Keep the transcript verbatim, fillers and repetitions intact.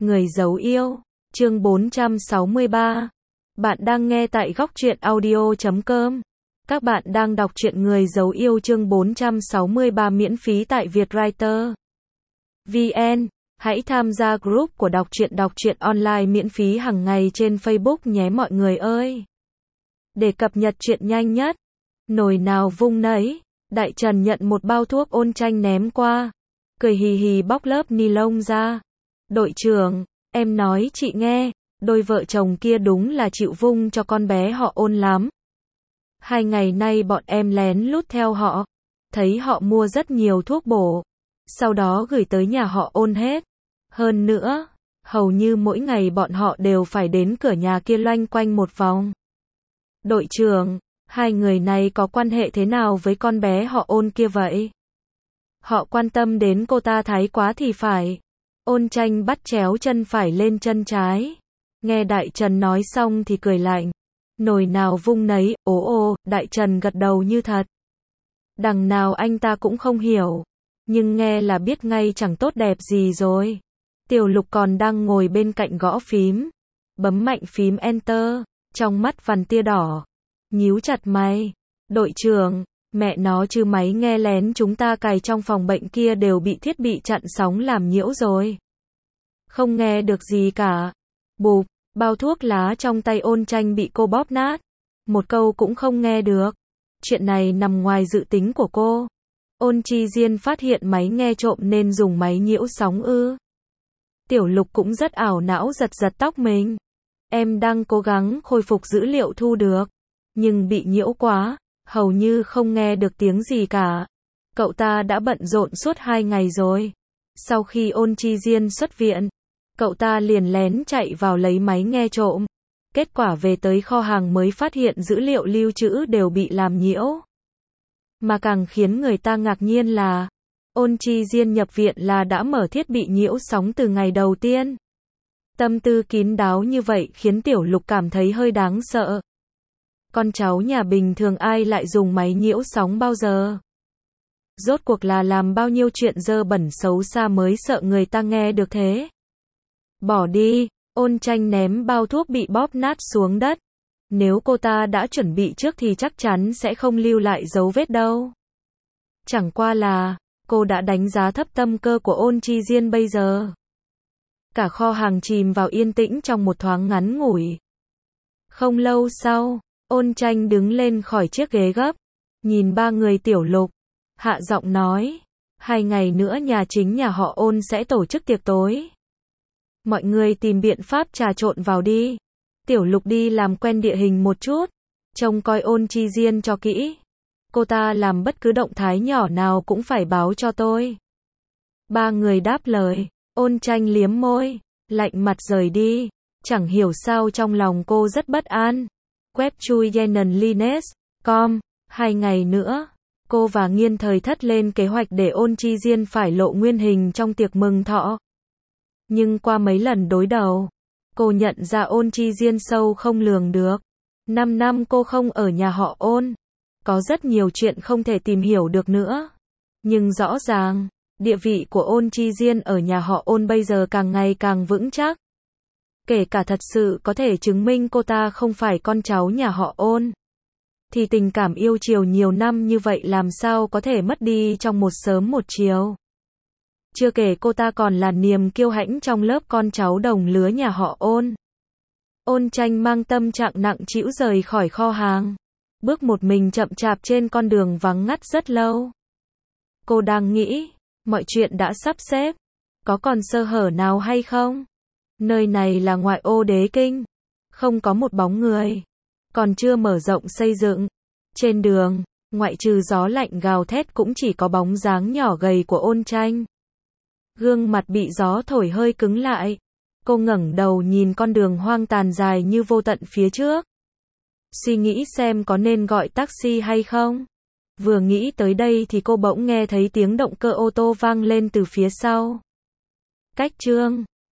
Người giấu yêu, chương bốn trăm sáu mươi ba. Bạn đang nghe tại góc truyện audio chấm com. Các bạn đang đọc truyện Người giấu yêu chương bốn trăm sáu mươi ba miễn phí tại Vietwriter chấm vn. Hãy tham gia group của đọc truyện đọc truyện online miễn phí hàng ngày trên Facebook nhé mọi người ơi. Để cập nhật truyện nhanh nhất, nồi nào vung nấy, Đại Trần nhận một bao thuốc ôn tranh ném qua, cười hì hì bóc lớp ni lông ra. Đội trưởng, em nói chị nghe, đôi vợ chồng kia đúng là chịu vung cho con bé họ Ôn lắm. Hai ngày nay bọn em lén lút theo họ, thấy họ mua rất nhiều thuốc bổ, sau đó gửi tới nhà họ Ôn hết. Hơn nữa, hầu như mỗi ngày bọn họ đều phải đến cửa nhà kia loanh quanh một vòng. Đội trưởng, hai người này có quan hệ thế nào với con bé họ Ôn kia vậy? Họ quan tâm đến cô ta thái quá thì phải. Ôn tranh bắt chéo chân phải lên chân trái. Nghe Đại Trần nói xong thì cười lạnh. Nồi nào vung nấy, ố ô, Đại Trần gật đầu như thật. Đằng nào anh ta cũng không hiểu, nhưng nghe là biết ngay chẳng tốt đẹp gì rồi. Tiểu Lục còn đang ngồi bên cạnh gõ phím, bấm mạnh phím Enter, trong mắt vằn tia đỏ, nhíu chặt mày. Đội trưởng, mẹ nó chứ máy nghe lén chúng ta cài trong phòng bệnh kia đều bị thiết bị chặn sóng làm nhiễu rồi. Không nghe được gì cả. Bụp, bao thuốc lá trong tay Ôn tranh bị cô bóp nát. Một câu cũng không nghe được. Chuyện này nằm ngoài dự tính của cô. Ôn Chi Diên phát hiện máy nghe trộm nên dùng máy nhiễu sóng ư. Tiểu Lục cũng rất ảo não giật giật tóc mình. Em đang cố gắng khôi phục dữ liệu thu được, nhưng bị nhiễu quá, hầu như không nghe được tiếng gì cả. Cậu ta đã bận rộn suốt hai ngày rồi. Sau khi Ôn Chi Diên xuất viện, cậu ta liền lén chạy vào lấy máy nghe trộm. Kết quả về tới kho hàng mới phát hiện dữ liệu lưu trữ đều bị làm nhiễu. Mà càng khiến người ta ngạc nhiên là, Ôn Chi Diên nhập viện là đã mở thiết bị nhiễu sóng từ ngày đầu tiên. Tâm tư kín đáo như vậy khiến Tiểu Lục cảm thấy hơi đáng sợ. Con cháu nhà bình thường ai lại dùng máy nhiễu sóng bao giờ? Rốt cuộc là làm bao nhiêu chuyện dơ bẩn xấu xa mới sợ người ta nghe được thế? Bỏ đi, Ôn tranh ném bao thuốc bị bóp nát xuống đất. Nếu cô ta đã chuẩn bị trước thì chắc chắn sẽ không lưu lại dấu vết đâu. Chẳng qua là, cô đã đánh giá thấp tâm cơ của Ôn Chi Diên bây giờ. Cả kho hàng chìm vào yên tĩnh trong một thoáng ngắn ngủi. Không lâu sau, Ôn tranh đứng lên khỏi chiếc ghế gấp, nhìn ba người Tiểu Lục, hạ giọng nói, hai ngày nữa nhà chính nhà họ Ôn sẽ tổ chức tiệc tối. Mọi người tìm biện pháp trà trộn vào đi. Tiểu Lục đi làm quen địa hình một chút, trông coi Ôn Chi Diên cho kỹ. Cô ta làm bất cứ động thái nhỏ nào cũng phải báo cho tôi. Ba người đáp lời. Ôn tranh liếm môi, lạnh mặt rời đi. Chẳng hiểu sao trong lòng cô rất bất an. Web chui Yenan Lines chấm com. Hai ngày nữa, cô và Nghiên Thời Thất lên kế hoạch để Ôn Chi Diên phải lộ nguyên hình trong tiệc mừng thọ. Nhưng qua mấy lần đối đầu, cô nhận ra Ôn Chi Diên sâu không lường được. Năm năm cô không ở nhà họ Ôn, có rất nhiều chuyện không thể tìm hiểu được nữa. Nhưng rõ ràng, địa vị của Ôn Chi Diên ở nhà họ Ôn bây giờ càng ngày càng vững chắc. Kể cả thật sự có thể chứng minh cô ta không phải con cháu nhà họ Ôn, thì tình cảm yêu chiều nhiều năm như vậy làm sao có thể mất đi trong một sớm một chiều. Chưa kể cô ta còn là niềm kiêu hãnh trong lớp con cháu đồng lứa nhà họ Ôn. Ôn tranh mang tâm trạng nặng trĩu rời khỏi kho hàng, bước một mình chậm chạp trên con đường vắng ngắt rất lâu. Cô đang nghĩ, mọi chuyện đã sắp xếp, có còn sơ hở nào hay không? Nơi này là ngoại ô Đế Kinh, không có một bóng người, còn chưa mở rộng xây dựng. Trên đường, ngoại trừ gió lạnh gào thét cũng chỉ có bóng dáng nhỏ gầy của Ôn tranh. Gương mặt bị gió thổi hơi cứng lại. Cô ngẩng đầu nhìn con đường hoang tàn dài như vô tận phía trước. Suy nghĩ xem có nên gọi taxi hay không. Vừa nghĩ tới đây thì cô bỗng nghe thấy tiếng động cơ ô tô vang lên từ phía sau. Cách chương